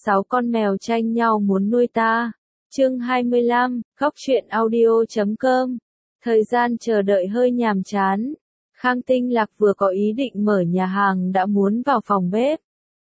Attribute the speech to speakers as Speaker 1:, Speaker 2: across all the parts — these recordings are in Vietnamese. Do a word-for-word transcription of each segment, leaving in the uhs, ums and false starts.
Speaker 1: Sáu con mèo tranh nhau muốn nuôi ta. Chương hai mươi lăm, Góc truyện audio chấm com. Thời gian chờ đợi hơi nhàm chán. Khang Tinh Lạc vừa có ý định mở nhà hàng đã muốn vào phòng bếp.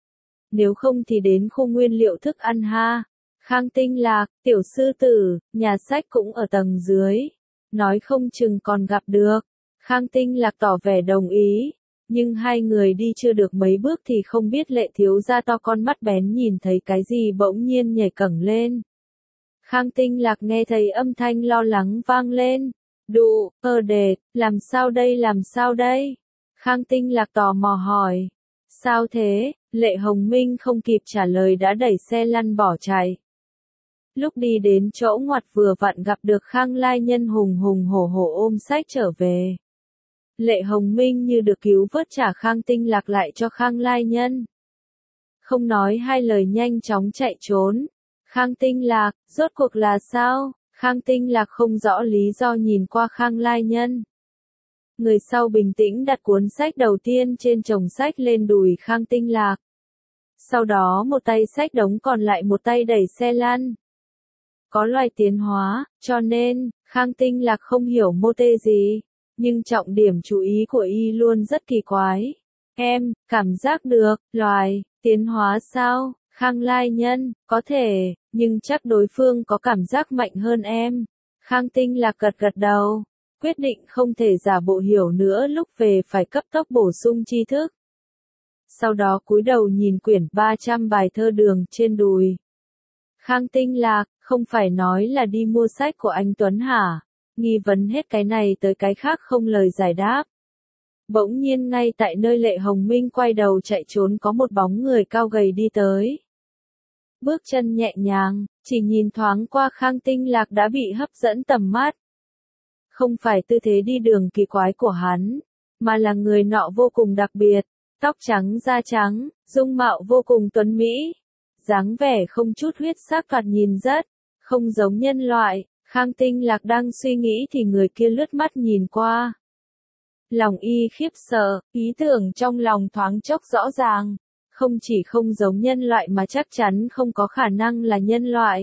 Speaker 1: Nếu không thì đến khu nguyên liệu thức ăn ha. Khang Tinh Lạc, tiểu sư tử, nhà sách cũng ở tầng dưới. Nói không chừng còn gặp được. Khang Tinh Lạc tỏ vẻ đồng ý. Nhưng hai người đi chưa được mấy bước thì không biết Lệ thiếu gia to con mắt bén nhìn thấy cái gì bỗng nhiên nhảy cẫng lên. Khang Tinh Lạc nghe thấy âm thanh lo lắng vang lên. Đụ, ơ đệt, làm sao đây làm sao đây? Khang Tinh Lạc tò mò hỏi. Sao thế? Lệ Hồng Minh không kịp trả lời đã đẩy xe lăn bỏ chạy. Lúc đi đến chỗ ngoặt vừa vặn gặp được Khang Lai Nhân hùng hùng hổ hổ ôm sách trở về. Lệ Hồng Minh như được cứu vớt trả Khang Tinh Lạc lại cho Khang Lai Nhân. Không nói hai lời nhanh chóng chạy trốn. Khang Tinh Lạc, rốt cuộc là sao? Khang Tinh Lạc không rõ lý do nhìn qua Khang Lai Nhân. Người sau bình tĩnh đặt cuốn sách đầu tiên trên chồng sách lên đùi Khang Tinh Lạc. Sau đó một tay xách đống còn lại một tay đẩy xe lăn. Có loài tiến hóa, cho nên, Khang Tinh Lạc không hiểu mô tê gì. Nhưng trọng điểm chú ý của y luôn rất kỳ quái. Em, cảm giác được, loài, tiến hóa sao? Khang Lai Nhân, có thể, nhưng chắc đối phương có cảm giác mạnh hơn em. Khang Tinh Lạc gật gật đầu, quyết định không thể giả bộ hiểu nữa lúc về phải cấp tốc bổ sung tri thức. Sau đó cúi đầu nhìn quyển ba trăm bài thơ Đường trên đùi. Khang Tinh Lạc, không phải nói là đi mua sách của anh Tuấn hả? Nghi vấn hết cái này tới cái khác không lời giải đáp. Bỗng nhiên ngay tại nơi Lệ Hồng Minh quay đầu chạy trốn có một bóng người cao gầy đi tới. Bước chân nhẹ nhàng, chỉ nhìn thoáng qua Khang Tinh Lạc đã bị hấp dẫn tầm mắt. Không phải tư thế đi đường kỳ quái của hắn, mà là người nọ vô cùng đặc biệt, tóc trắng da trắng, dung mạo vô cùng tuấn mỹ. Dáng vẻ không chút huyết sắc thoạt nhìn rất, không giống nhân loại. Khang Tinh Lạc đang suy nghĩ thì người kia lướt mắt nhìn qua. Lòng y khiếp sợ, ý tưởng trong lòng thoáng chốc rõ ràng. Không chỉ không giống nhân loại mà chắc chắn không có khả năng là nhân loại.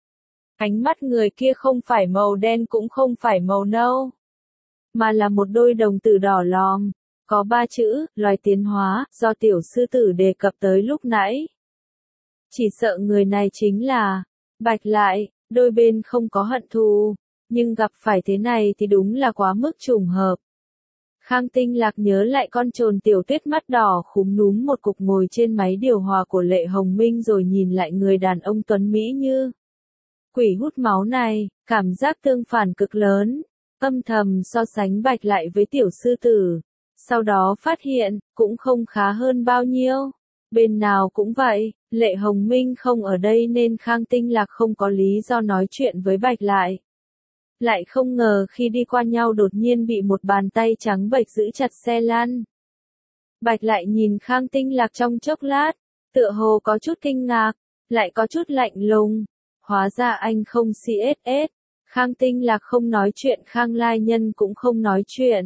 Speaker 1: Ánh mắt người kia không phải màu đen cũng không phải màu nâu. Mà là một đôi đồng tử đỏ lòm. Có ba chữ, loài tiến hóa, do tiểu sư tử đề cập tới lúc nãy. Chỉ sợ người này chính là Bạch Lại. Đôi bên không có hận thù, nhưng gặp phải thế này thì đúng là quá mức trùng hợp. Khang Tinh Lạc nhớ lại con trồn tiểu tuyết mắt đỏ khúm núm một cục ngồi trên máy điều hòa của Lệ Hồng Minh rồi nhìn lại người đàn ông tuấn mỹ như quỷ hút máu này, cảm giác tương phản cực lớn, âm thầm so sánh Bạch Lại với tiểu sư tử. Sau đó phát hiện, cũng không khá hơn bao nhiêu. Bên nào cũng vậy, Lệ Hồng Minh không ở đây nên Khang Tinh Lạc không có lý do nói chuyện với Bạch Lại. Lại không ngờ khi đi qua nhau đột nhiên bị một bàn tay trắng bệch giữ chặt xe lăn. Bạch Lại nhìn Khang Tinh Lạc trong chốc lát, tựa hồ có chút kinh ngạc, lại có chút lạnh lùng. Hóa ra anh không xê ét ét. Khang Tinh Lạc không nói chuyện, Khang Lai Nhân cũng không nói chuyện.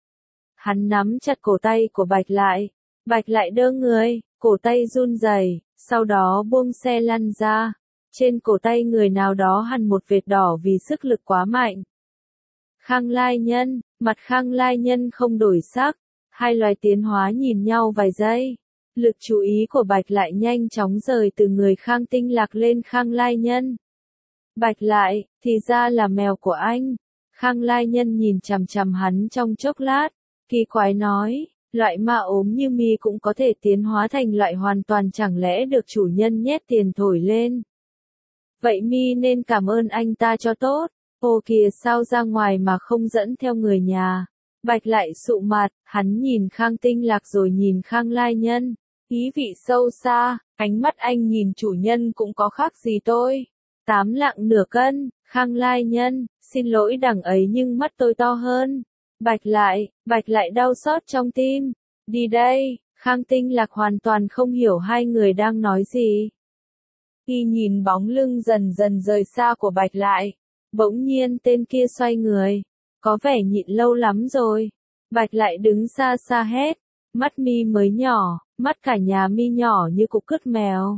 Speaker 1: Hắn nắm chặt cổ tay của Bạch Lại. Bạch Lại đơ người. Cổ tay run rẩy, sau đó buông xe lăn ra. Trên cổ tay người nào đó hằn một vệt đỏ vì sức lực quá mạnh. Khang Lai Nhân, mặt Khang Lai Nhân không đổi sắc. Hai loài tiến hóa nhìn nhau vài giây. Lực chú ý của Bạch Lại nhanh chóng rời từ người Khang Tinh Lạc lên Khang Lai Nhân. Bạch Lại, thì ra là mèo của anh. Khang Lai Nhân nhìn chằm chằm hắn trong chốc lát. Kỳ quái nói. Loại ma ốm như mi cũng có thể tiến hóa thành loại hoàn toàn, chẳng lẽ được chủ nhân nhét tiền thổi lên. Vậy mi nên cảm ơn anh ta cho tốt. Ô kìa, sao ra ngoài mà không dẫn theo người nhà. Bạch Lại sụ mặt, hắn nhìn Khang Tinh Lạc rồi nhìn Khang Lai Nhân. Ý vị sâu xa, ánh mắt anh nhìn chủ nhân cũng có khác gì tôi. Tám lạng nửa cân, Khang Lai Nhân, xin lỗi đằng ấy nhưng mắt tôi to hơn. Bạch Lại, Bạch Lại đau xót trong tim. Đi đây, Khang Tinh Lạc hoàn toàn không hiểu hai người đang nói gì. Khi nhìn bóng lưng dần dần rời xa của Bạch Lại, bỗng nhiên tên kia xoay người. Có vẻ nhịn lâu lắm rồi. Bạch Lại đứng xa xa hét. Mắt mi mới nhỏ, mắt cả nhà mi nhỏ như cục cứt mèo.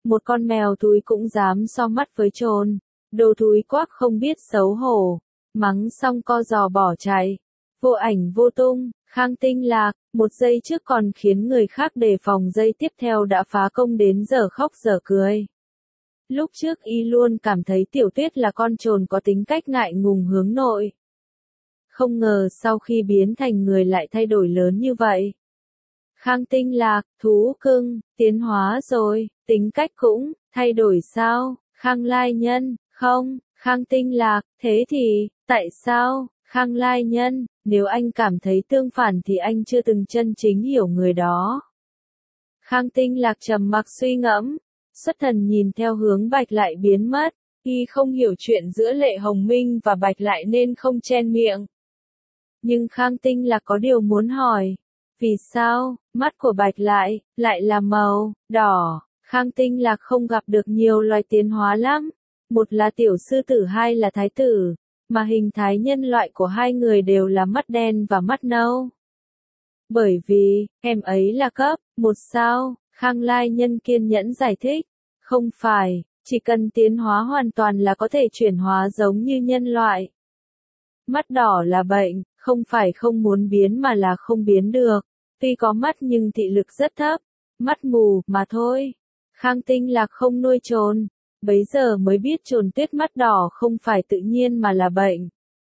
Speaker 1: một con mèo thúi cũng dám so mắt với trồn, đồ thúi quắc không biết xấu hổ, mắng xong co giò bỏ chạy, vô ảnh vô tung. Khang Tinh Lạc, một giây trước còn khiến người khác đề phòng, giây tiếp theo đã phá công đến giờ khóc giờ cười. Lúc trước y luôn cảm thấy Tiểu Tuyết là con trồn có tính cách ngại ngùng hướng nội. Không ngờ sau khi biến thành người lại thay đổi lớn như vậy. Khang Tinh Lạc, thú cưng, tiến hóa rồi, tính cách cũng thay đổi sao? Khang Lai Nhân, không, Khang Tinh Lạc, thế thì, tại sao? Khang Lai Nhân, nếu anh cảm thấy tương phản thì anh chưa từng chân chính hiểu người đó. Khang Tinh Lạc trầm mặc suy ngẫm, xuất thần nhìn theo hướng Bạch Lại biến mất, y không hiểu chuyện giữa Lệ Hồng Minh và Bạch Lại nên không chen miệng. Nhưng Khang Tinh Lạc có điều muốn hỏi, vì sao, mắt của Bạch Lại, lại là màu đỏ? Khang Tinh Lạc không gặp được nhiều loài tiến hóa lắm, một là tiểu sư tử, hai là thái tử. Mà hình thái nhân loại của hai người đều là mắt đen và mắt nâu. Bởi vì, em ấy là cấp một sao, Khang Lai Nhân kiên nhẫn giải thích. Không phải, chỉ cần tiến hóa hoàn toàn là có thể chuyển hóa giống như nhân loại. Mắt đỏ là bệnh, không phải không muốn biến mà là không biến được. Tuy có mắt nhưng thị lực rất thấp, mắt mù mà thôi. Khang Tinh Lạc không nuôi trồn. Bấy giờ mới biết trồn tuyết mắt đỏ không phải tự nhiên mà là bệnh.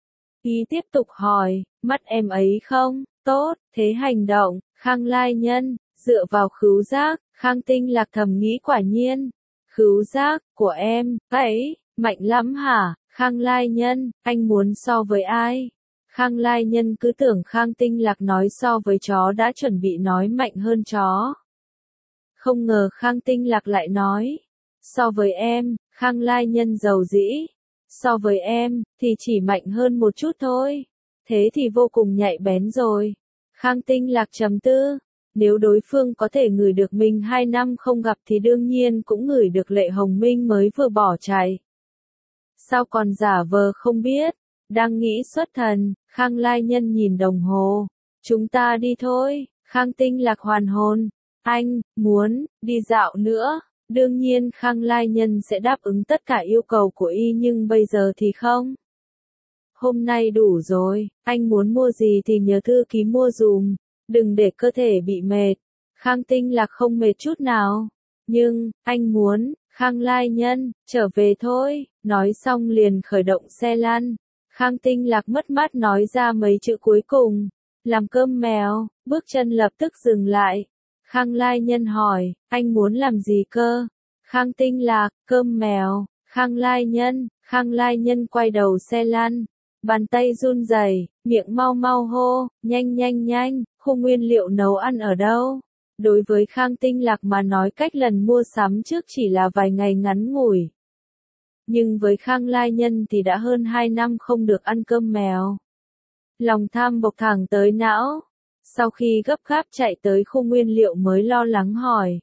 Speaker 1: Y tiếp tục hỏi, mắt em ấy không tốt, thế hành động, Khang Lai Nhân, dựa vào khứu giác. Khang Tinh Lạc thầm nghĩ quả nhiên, khứu giác của em, ấy, mạnh lắm hả? Khang Lai Nhân, anh muốn so với ai? Khang Lai Nhân cứ tưởng Khang Tinh Lạc nói so với chó đã chuẩn bị nói mạnh hơn chó. Không ngờ Khang Tinh Lạc lại nói, so với em. Khang Lai Nhân giàu dĩ, so với em, thì chỉ mạnh hơn một chút thôi. Thế thì vô cùng nhạy bén rồi. Khang Tinh Lạc trầm tư, nếu đối phương có thể ngửi được mình hai năm không gặp thì đương nhiên cũng ngửi được Lệ Hồng Minh mới vừa bỏ chạy. Sao còn giả vờ không biết? Đang nghĩ xuất thần, Khang Lai Nhân nhìn đồng hồ. Chúng ta đi thôi. Khang Tinh Lạc hoàn hồn. Anh, muốn, đi dạo nữa. Đương nhiên Khang Lai Nhân sẽ đáp ứng tất cả yêu cầu của y, nhưng bây giờ thì không. Hôm nay đủ rồi, anh muốn mua gì thì nhớ thư ký mua dùm, đừng để cơ thể bị mệt. Khang Tinh Lạc không mệt chút nào. Nhưng, anh muốn, Khang Lai Nhân, trở về thôi, nói xong liền khởi động xe lăn. Khang Tinh Lạc mất mát nói ra mấy chữ cuối cùng, làm cơm mèo, bước chân lập tức dừng lại. Khang Lai Nhân hỏi, anh muốn làm gì cơ? Khang Tinh Lạc, cơm mèo. Khang Lai Nhân, Khang Lai Nhân quay đầu xe lăn, bàn tay run rẩy, miệng mau mau hô, nhanh nhanh nhanh, khu nguyên liệu nấu ăn ở đâu? Đối với Khang Tinh Lạc mà nói cách lần mua sắm trước chỉ là vài ngày ngắn ngủi. Nhưng với Khang Lai Nhân thì đã hơn hai năm không được ăn cơm mèo. Lòng tham bộc thẳng tới não. Sau khi gấp gáp chạy tới khu nguyên liệu mới lo lắng hỏi.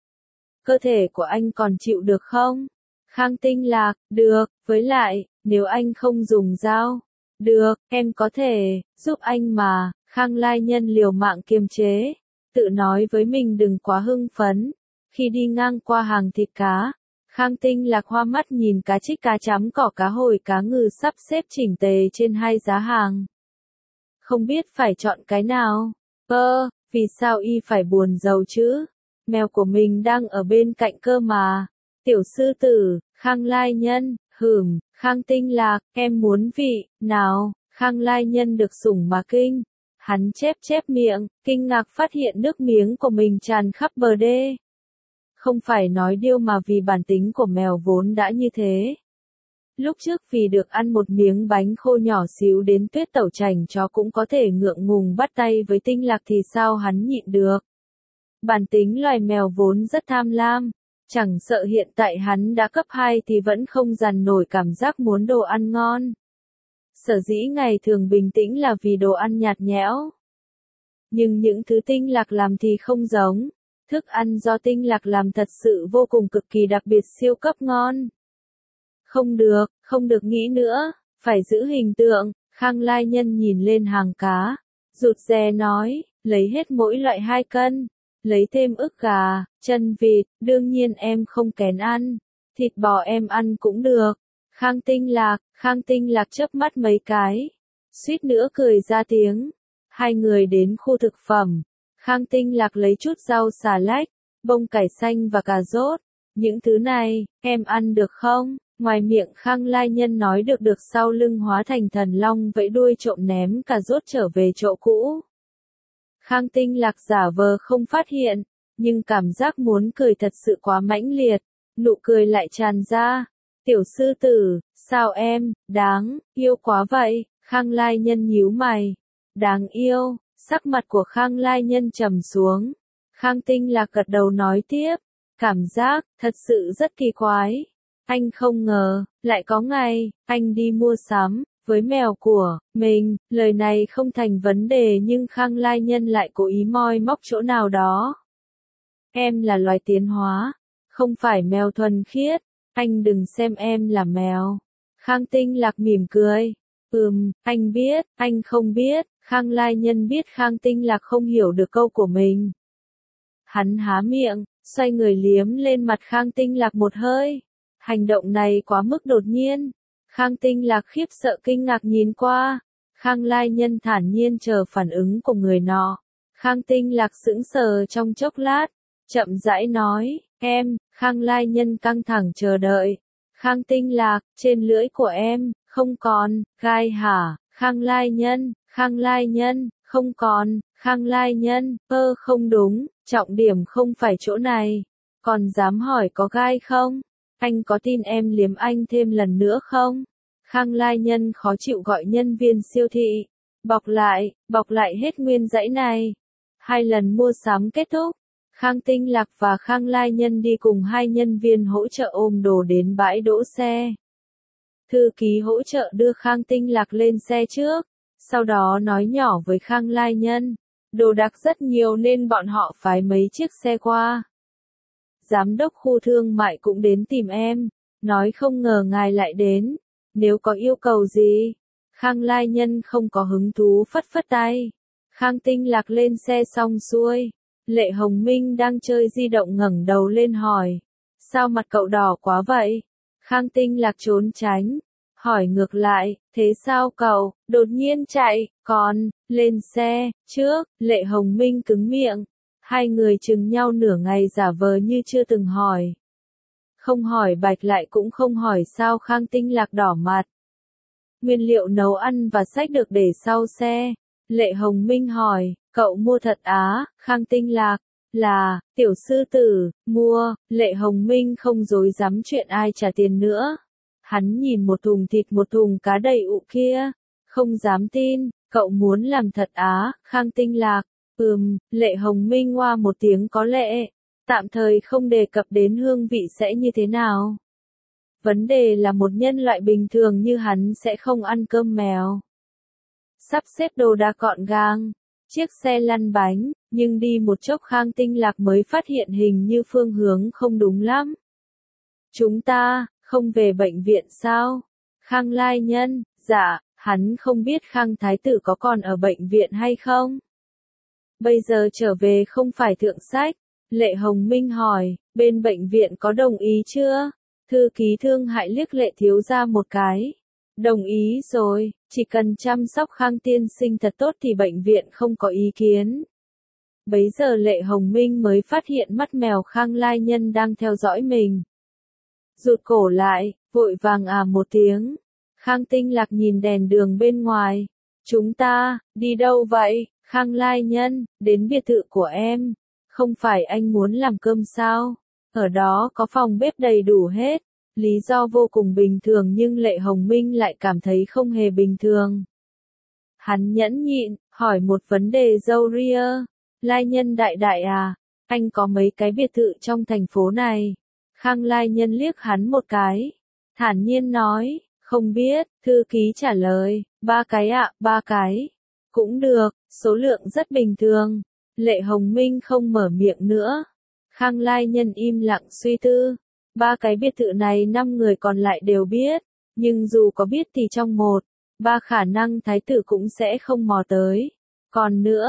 Speaker 1: Cơ thể của anh còn chịu được không? Khang Tinh Lạc, được, với lại, nếu anh không dùng dao. Được, em có thể, giúp anh mà. Khang Lai Nhân liều mạng kiềm chế. Tự nói với mình đừng quá hưng phấn. Khi đi ngang qua hàng thịt cá, Khang Tinh Lạc hoa mắt nhìn cá trích, cá chấm cỏ, cá hồi, cá ngừ sắp xếp chỉnh tề trên hai giá hàng. Không biết phải chọn cái nào. Ơ, vì sao y phải buồn rầu chứ? Mèo của mình đang ở bên cạnh cơ mà. Tiểu sư tử, Khang Lai Nhân, hửm, Khang Tinh Lạc, em muốn vị, nào? Khang Lai Nhân được sủng mà kinh. Hắn chép chép miệng, kinh ngạc phát hiện nước miếng của mình tràn khắp bờ đê. Không phải nói điêu mà vì bản tính của mèo vốn đã như thế. Lúc trước vì được ăn một miếng bánh khô nhỏ xíu đến Tuyết Tẩu chảnh chó cũng có thể ngượng ngùng bắt tay với Tinh Lạc thì sao hắn nhịn được. Bản tính loài mèo vốn rất tham lam, chẳng sợ hiện tại hắn đã cấp hai thì vẫn không dằn nổi cảm giác muốn đồ ăn ngon. Sở dĩ ngày thường bình tĩnh là vì đồ ăn nhạt nhẽo. Nhưng những thứ Tinh Lạc làm thì không giống. Thức ăn do Tinh Lạc làm thật sự vô cùng cực kỳ đặc biệt, siêu cấp ngon. Không được, không được nghĩ nữa, phải giữ hình tượng. Khang Lai Nhân nhìn lên hàng cá, rụt rè nói, lấy hết mỗi loại hai cân. lấy thêm ức gà, chân vịt, đương nhiên em không kén ăn, thịt bò em ăn cũng được. Khang Tinh Lạc, Khang Tinh Lạc chớp mắt mấy cái, suýt nữa cười ra tiếng. Hai người đến khu thực phẩm, Khang Tinh Lạc lấy chút rau xà lách, bông cải xanh và cà rốt. Những thứ này, em ăn được không? Ngoài miệng Khang Lai Nhân nói được được sau lưng hóa thành thần long vẫy đuôi trộm ném cà rốt trở về chỗ cũ. Khang Tinh Lạc giả vờ không phát hiện, nhưng cảm giác muốn cười thật sự quá mãnh liệt, nụ cười lại tràn ra. Tiểu sư tử, sao em, đáng, yêu quá vậy, Khang Lai Nhân nhíu mày. Đáng yêu, sắc mặt của Khang Lai Nhân trầm xuống. Khang Tinh Lạc gật đầu nói tiếp, cảm giác, thật sự rất kỳ quái. Anh không ngờ, lại có ngày, anh đi mua sắm, với mèo của mình, lời này không thành vấn đề nhưng Khang Lai Nhân lại cố ý moi móc chỗ nào đó. Em là loài tiến hóa, không phải mèo thuần khiết, anh đừng xem em là mèo. Khang Tinh Lạc mỉm cười, ừm, anh biết, anh không biết, Khang Lai Nhân biết Khang Tinh Lạc không hiểu được câu của mình. Hắn há miệng, xoay người liếm lên mặt Khang Tinh Lạc một hơi. Hành động này quá mức đột nhiên. Khang Tinh Lạc khiếp sợ kinh ngạc nhìn qua. Khang Lai Nhân thản nhiên chờ phản ứng của người nọ. Khang Tinh Lạc sững sờ trong chốc lát, chậm rãi nói, em, Khang Lai Nhân căng thẳng chờ đợi. Khang Tinh Lạc, trên lưỡi của em, không còn, gai hả, Khang Lai Nhân, Khang Lai Nhân, không còn, Khang Lai Nhân, ơ không đúng, trọng điểm không phải chỗ này. Còn dám hỏi có gai không? Anh có tin em liếm anh thêm lần nữa không? Khang Lai Nhân khó chịu gọi nhân viên siêu thị. Bọc lại, bọc lại hết nguyên dãy này. Hai lần mua sắm kết thúc. Khang Tinh Lạc và Khang Lai Nhân đi cùng hai nhân viên hỗ trợ ôm đồ đến bãi đỗ xe. Thư ký hỗ trợ đưa Khang Tinh Lạc lên xe trước. Sau đó nói nhỏ với Khang Lai Nhân. Đồ đạc rất nhiều nên bọn họ phái mấy chiếc xe qua. Giám đốc khu thương mại cũng đến tìm em, nói không ngờ ngài lại đến, nếu có yêu cầu gì. Khang Lai Nhân không có hứng thú phất phất tay. Khang Tinh Lạc lên xe xong xuôi, Lệ Hồng Minh đang chơi di động ngẩng đầu lên hỏi, sao mặt cậu đỏ quá vậy? Khang Tinh Lạc trốn tránh, hỏi ngược lại, thế sao cậu, đột nhiên chạy, còn, lên xe, trước, Lệ Hồng Minh cứng miệng. Hai người chừng nhau nửa ngày giả vờ như chưa từng hỏi. Không hỏi bạch lại cũng không hỏi sao Khang Tinh Lạc đỏ mặt. Nguyên liệu nấu ăn và sách được để sau xe. Lệ Hồng Minh hỏi, cậu mua thật á, Khang Tinh Lạc, là, tiểu sư tử, mua, Lệ Hồng Minh không dối dám chuyện ai trả tiền nữa. Hắn nhìn một thùng thịt một thùng cá đầy ụ kia, không dám tin, cậu muốn làm thật á, Khang Tinh Lạc. Ừm, Lệ Hồng Minh ngoa một tiếng có lệ, tạm thời không đề cập đến hương vị sẽ như thế nào. Vấn đề là một nhân loại bình thường như hắn sẽ không ăn cơm mèo. Sắp xếp đồ đạc gọn gàng, chiếc xe lăn bánh, nhưng đi một chốc Khang Tinh Lạc mới phát hiện hình như phương hướng không đúng lắm. Chúng ta, không về bệnh viện sao? Khang Lai Nhân, dạ, hắn không biết Khang Thái Tử có còn ở bệnh viện hay không? Bây giờ trở về không phải thượng sách. Lệ Hồng Minh hỏi, bên bệnh viện có đồng ý chưa? Thư ký thương hại liếc Lệ thiếu gia một cái. Đồng ý rồi, chỉ cần chăm sóc Khang tiên sinh thật tốt thì bệnh viện không có ý kiến. Bấy giờ Lệ Hồng Minh mới phát hiện mắt mèo Khang Lai Nhân đang theo dõi mình. Rụt cổ lại, vội vàng à một tiếng. Khang Tinh Lạc nhìn đèn đường bên ngoài. Chúng ta, đi đâu vậy? Khang Lai Nhân, đến biệt thự của em. Không phải anh muốn làm cơm sao? Ở đó có phòng bếp đầy đủ hết. Lý do vô cùng bình thường nhưng Lệ Hồng Minh lại cảm thấy không hề bình thường. Hắn nhẫn nhịn, hỏi một vấn đề râu ria. Lai Nhân đại đại à, anh có mấy cái biệt thự trong thành phố này? Khang Lai Nhân liếc hắn một cái. Thản nhiên nói, không biết, thư ký trả lời, ba cái ạ, ba cái. Cũng được, số lượng rất bình thường. Lệ Hồng Minh không mở miệng nữa. Khang Lai Nhân im lặng suy tư. Ba cái biệt thự này năm người còn lại đều biết. Nhưng dù có biết thì trong một, ba khả năng thái tử cũng sẽ không mò tới. Còn nữa,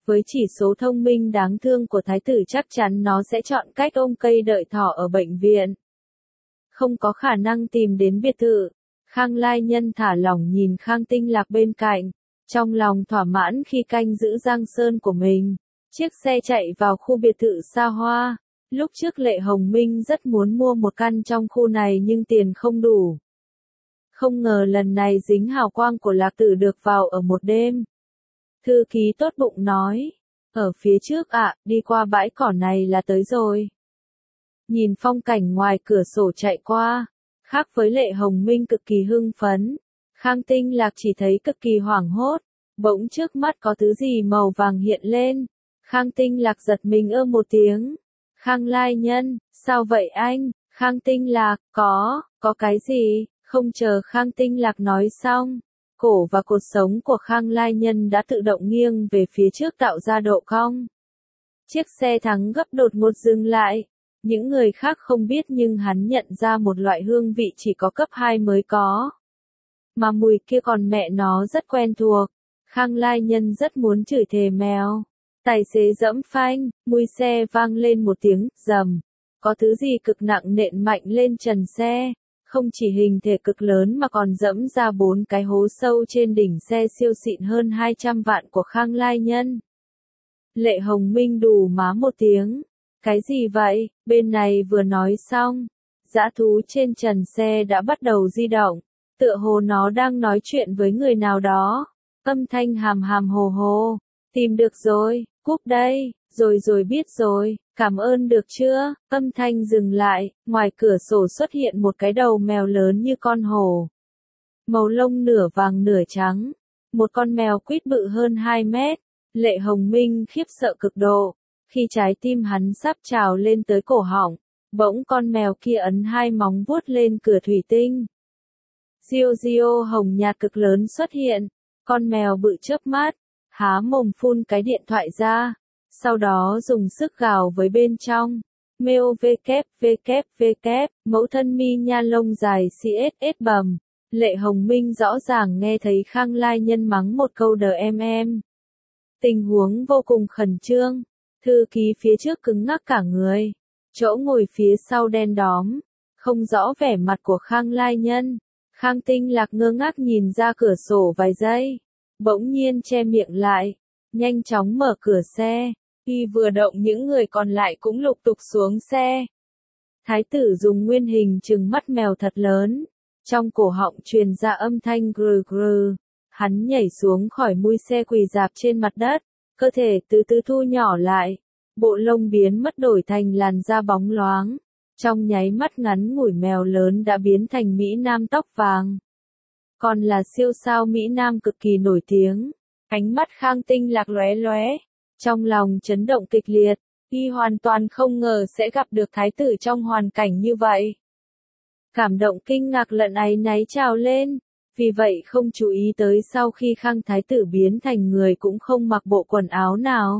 Speaker 1: Với chỉ số thông minh đáng thương của thái tử chắc chắn nó sẽ chọn cách ôm cây đợi thỏ ở bệnh viện. Không có khả năng tìm đến biệt thự. Khang Lai Nhân thả lỏng nhìn Khang Tinh Lạc bên cạnh, trong lòng thỏa mãn khi canh giữ Giang Sơn của mình. Chiếc xe chạy vào khu biệt thự xa hoa. Lúc trước Lệ Hồng Minh rất muốn mua một căn trong khu này nhưng tiền không đủ. Không ngờ lần này dính hào quang của Lạc Tử được vào ở một đêm. Thư ký tốt bụng nói, ở phía trước ạ, đi qua bãi cỏ này là tới rồi. Nhìn phong cảnh ngoài cửa sổ chạy qua, khác với Lệ Hồng Minh cực kỳ hưng phấn, Khang Tinh Lạc chỉ thấy cực kỳ hoảng hốt, bỗng trước mắt có thứ gì màu vàng hiện lên. Khang Tinh Lạc giật mình ơ một tiếng. Khang Lai Nhân, sao vậy anh? Khang Tinh Lạc, có, có cái gì? Không chờ Khang Tinh Lạc nói xong, cổ và cột sống của Khang Lai Nhân đã tự động nghiêng về phía trước tạo ra độ cong. Chiếc xe thắng gấp đột ngột dừng lại. Những người khác không biết nhưng hắn nhận ra một loại hương vị chỉ có cấp hai mới có. Mà mùi kia còn mẹ nó rất quen thuộc. Khang Lai Nhân rất muốn chửi thề mèo. Tài xế dẫm phanh, mùi xe vang lên một tiếng, rầm. Có thứ gì cực nặng nện mạnh lên trần xe. Không chỉ hình thể cực lớn mà còn dẫm ra bốn cái hố sâu trên đỉnh xe siêu xịn hơn hai trăm vạn của Khang Lai Nhân. Lệ Hồng Minh đù má một tiếng. Cái gì vậy? Bên này vừa nói xong, dã thú trên trần xe đã bắt đầu di động, tựa hồ nó đang nói chuyện với người nào đó. Âm thanh hàm hàm hồ hồ, tìm được rồi, cúp đây, rồi rồi biết rồi, cảm ơn được chưa? Âm thanh dừng lại, ngoài cửa sổ xuất hiện một cái đầu mèo lớn như con hổ. Màu lông nửa vàng nửa trắng, một con mèo quýt bự hơn hai mét. Lệ Hồng Minh khiếp sợ cực độ. Khi trái tim hắn sắp trào lên tới cổ họng, bỗng con mèo kia ấn hai móng vuốt lên cửa thủy tinh. Diêu diêu hồng nhạt cực lớn xuất hiện, con mèo bự chớp mắt, há mồm phun cái điện thoại ra, sau đó dùng sức gào với bên trong. Meo vkép vkép vkép, mẫu thân mi nha lông dài xê ét ét bầm. Lệ Hồng Minh rõ ràng nghe thấy Khang Lai Nhân mắng một câu đờ em em. Tình huống vô cùng khẩn trương. Thư ký phía trước cứng ngắc cả người, chỗ ngồi phía sau đen đóm, không rõ vẻ mặt của Khang Lai Nhân. Khang Tinh Lạc ngơ ngác nhìn ra cửa sổ vài giây, bỗng nhiên che miệng lại, nhanh chóng mở cửa xe. Khi vừa động những người còn lại cũng lục tục xuống xe. Thái tử dùng nguyên hình trừng mắt mèo thật lớn, trong cổ họng truyền ra âm thanh grừ grừ. Hắn nhảy xuống khỏi mui xe quỳ rạp trên mặt đất. Cơ thể từ từ thu nhỏ lại, bộ lông biến mất đổi thành làn da bóng loáng. Trong nháy mắt ngắn ngủi mèo lớn đã biến thành Mỹ Nam tóc vàng. Còn là siêu sao Mỹ Nam cực kỳ nổi tiếng. Ánh mắt Khang Tinh Lạc lóe lóe, trong lòng chấn động kịch liệt, y hoàn toàn không ngờ sẽ gặp được thái tử trong hoàn cảnh như vậy. Cảm động kinh ngạc lẫn áy náy trào lên. Vì vậy không chú ý tới sau khi Khang Thái tử biến thành người cũng không mặc bộ quần áo nào.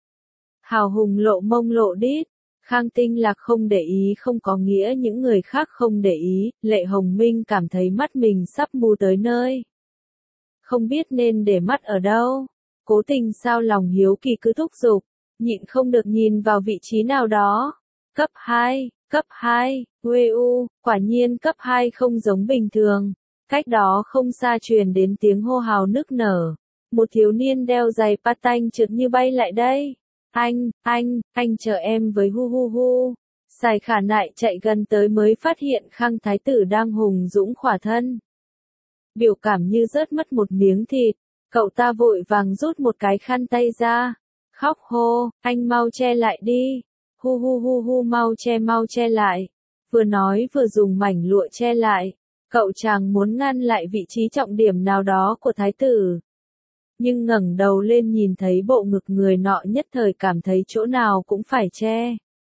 Speaker 1: Hào hùng lộ mông lộ đít, Khang Tinh Lạc không để ý không có nghĩa những người khác không để ý. Lệ Hồng Minh cảm thấy mắt mình sắp mù tới nơi. Không biết nên để mắt ở đâu, cố tình sao lòng hiếu kỳ cứ thúc giục, nhịn không được nhìn vào vị trí nào đó. Cấp hai, cấp hai, uê u, quả nhiên cấp hai không giống bình thường. Cách đó không xa truyền đến tiếng hô hào nức nở. Một thiếu niên đeo giày patin trượt như bay lại đây. Anh, anh, anh chờ em với hu hu hu. Sài Khả Nại chạy gần tới mới phát hiện Khang Thái tử đang hùng dũng khỏa thân. Biểu cảm như rớt mất một miếng thịt. Cậu ta vội vàng rút một cái khăn tay ra. Khóc hô, anh mau che lại đi. Hu hu hu hu mau che mau che lại. Vừa nói vừa dùng mảnh lụa che lại. Cậu chàng muốn ngăn lại vị trí trọng điểm nào đó của thái tử. Nhưng ngẩng đầu lên nhìn thấy bộ ngực người nọ nhất thời cảm thấy chỗ nào cũng phải che.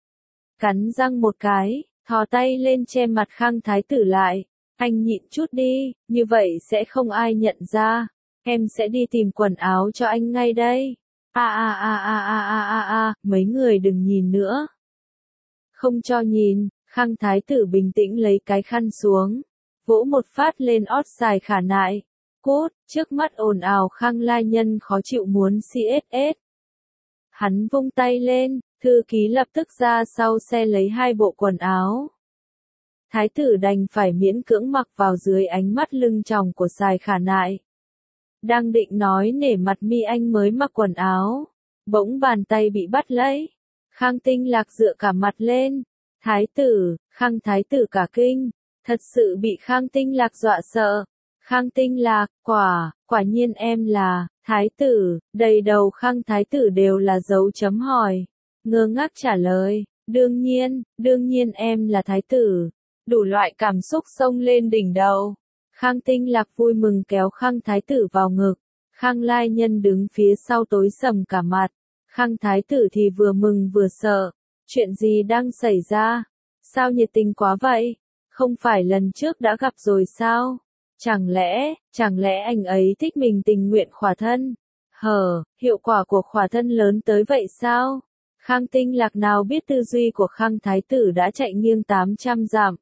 Speaker 1: Cắn răng một cái, thò tay lên che mặt Khang Thái tử lại. Anh nhịn chút đi, như vậy sẽ không ai nhận ra. Em sẽ đi tìm quần áo cho anh ngay đây. A a a a a a a a, mấy người đừng nhìn nữa. Không cho nhìn, Khang Thái tử bình tĩnh lấy cái khăn xuống. Vỗ một phát lên ót Sài Khả Nại. Cút, trước mắt ồn ào Khang Lai Nhân khó chịu muốn xê ét ét. Hắn vung tay lên, thư ký lập tức ra sau xe lấy hai bộ quần áo. Thái tử đành phải miễn cưỡng mặc vào dưới ánh mắt lưng tròng của Sài Khả Nại. Đang định nói nể mặt mi anh mới mặc quần áo, bỗng bàn tay bị bắt lấy. Khang Tinh Lạc dựa cả mặt lên. Thái tử, Khang thái tử cả kinh, thật sự bị Khang Tinh Lạc dọa sợ. Khang Tinh Lạc, quả, quả nhiên em là, thái tử, đầy đầu Khang thái tử đều là dấu chấm hỏi. Ngơ ngác trả lời, đương nhiên, đương nhiên em là thái tử. Đủ loại cảm xúc xông lên đỉnh đầu. Khang Tinh Lạc vui mừng kéo Khang thái tử vào ngực. Khang Lai Nhân đứng phía sau tối sầm cả mặt. Khang thái tử thì vừa mừng vừa sợ. Chuyện gì đang xảy ra? Sao nhiệt tình quá vậy? Không phải lần trước đã gặp rồi sao? Chẳng lẽ, chẳng lẽ anh ấy thích mình tình nguyện khỏa thân? Hờ, hiệu quả của khỏa thân lớn tới vậy sao? Khang Tinh Lạc nào biết tư duy của Khang thái tử đã chạy nghiêng tám trăm dặm.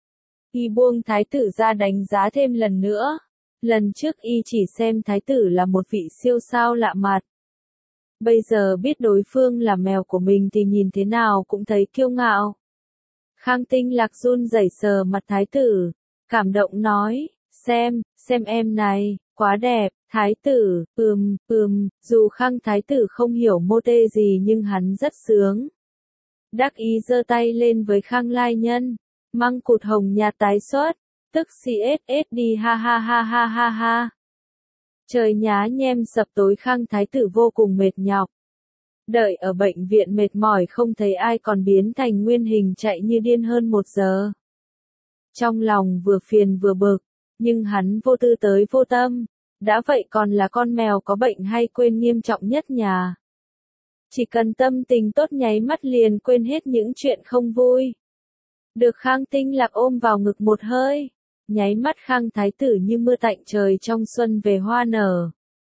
Speaker 1: Y buông thái tử ra đánh giá thêm lần nữa. Lần trước y chỉ xem thái tử là một vị siêu sao lạ mặt. Bây giờ biết đối phương là mèo của mình thì nhìn thế nào cũng thấy kiêu ngạo. Khang Tinh Lạc run rẩy sờ mặt thái tử, cảm động nói, xem, xem em này, quá đẹp, thái tử, ừm, ừm, dù Khang thái tử không hiểu mô tê gì nhưng hắn rất sướng. Đắc ý giơ tay lên với Khang Lai Nhân, măng cụt hồng nhạt tái xuất, tức xê ét ét đi ha ha ha ha ha ha. Trời nhá nhem sập tối Khang thái tử vô cùng mệt nhọc. Đợi ở bệnh viện mệt mỏi không thấy ai còn biến thành nguyên hình chạy như điên hơn một giờ. Trong lòng vừa phiền vừa bực, nhưng hắn vô tư tới vô tâm, đã vậy còn là con mèo có bệnh hay quên nghiêm trọng nhất nhà. Chỉ cần tâm tình tốt nháy mắt liền quên hết những chuyện không vui. Được Khang Tinh Lạc ôm vào ngực một hơi, nháy mắt Khang thái tử như mưa tạnh trời trong xuân về hoa nở.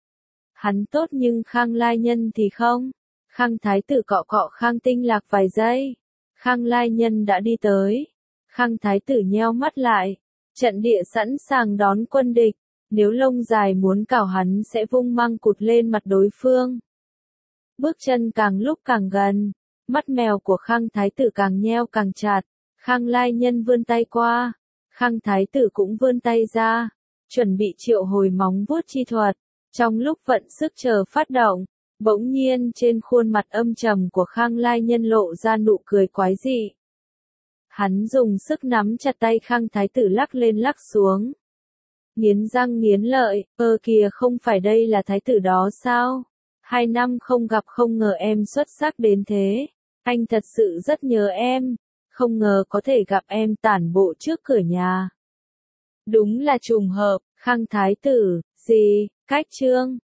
Speaker 1: Hắn tốt nhưng Khang Lai Nhân thì không. Khang thái tử cọ cọ Khang Tinh Lạc vài giây. Khang Lai Nhân đã đi tới. Khang thái tử nheo mắt lại. Trận địa sẵn sàng đón quân địch. Nếu lông dài muốn cào hắn sẽ vung măng cụt lên mặt đối phương. Bước chân càng lúc càng gần. Mắt mèo của Khang thái tử càng nheo càng chặt. Khang Lai Nhân vươn tay qua. Khang thái tử cũng vươn tay ra. Chuẩn bị triệu hồi móng vuốt chi thuật. Trong lúc vận sức chờ phát động. Bỗng nhiên trên khuôn mặt âm trầm của Khang Lai Nhân lộ ra nụ cười quái dị. Hắn dùng sức nắm chặt tay Khang thái tử lắc lên lắc xuống. Nghiến răng nghiến lợi, ơ kìa không phải đây là thái tử đó sao? Hai năm không gặp không ngờ em xuất sắc đến thế. Anh thật sự rất nhớ em. Không ngờ có thể gặp em tản bộ trước cửa nhà. Đúng là trùng hợp, Khang thái tử, gì, cách chương.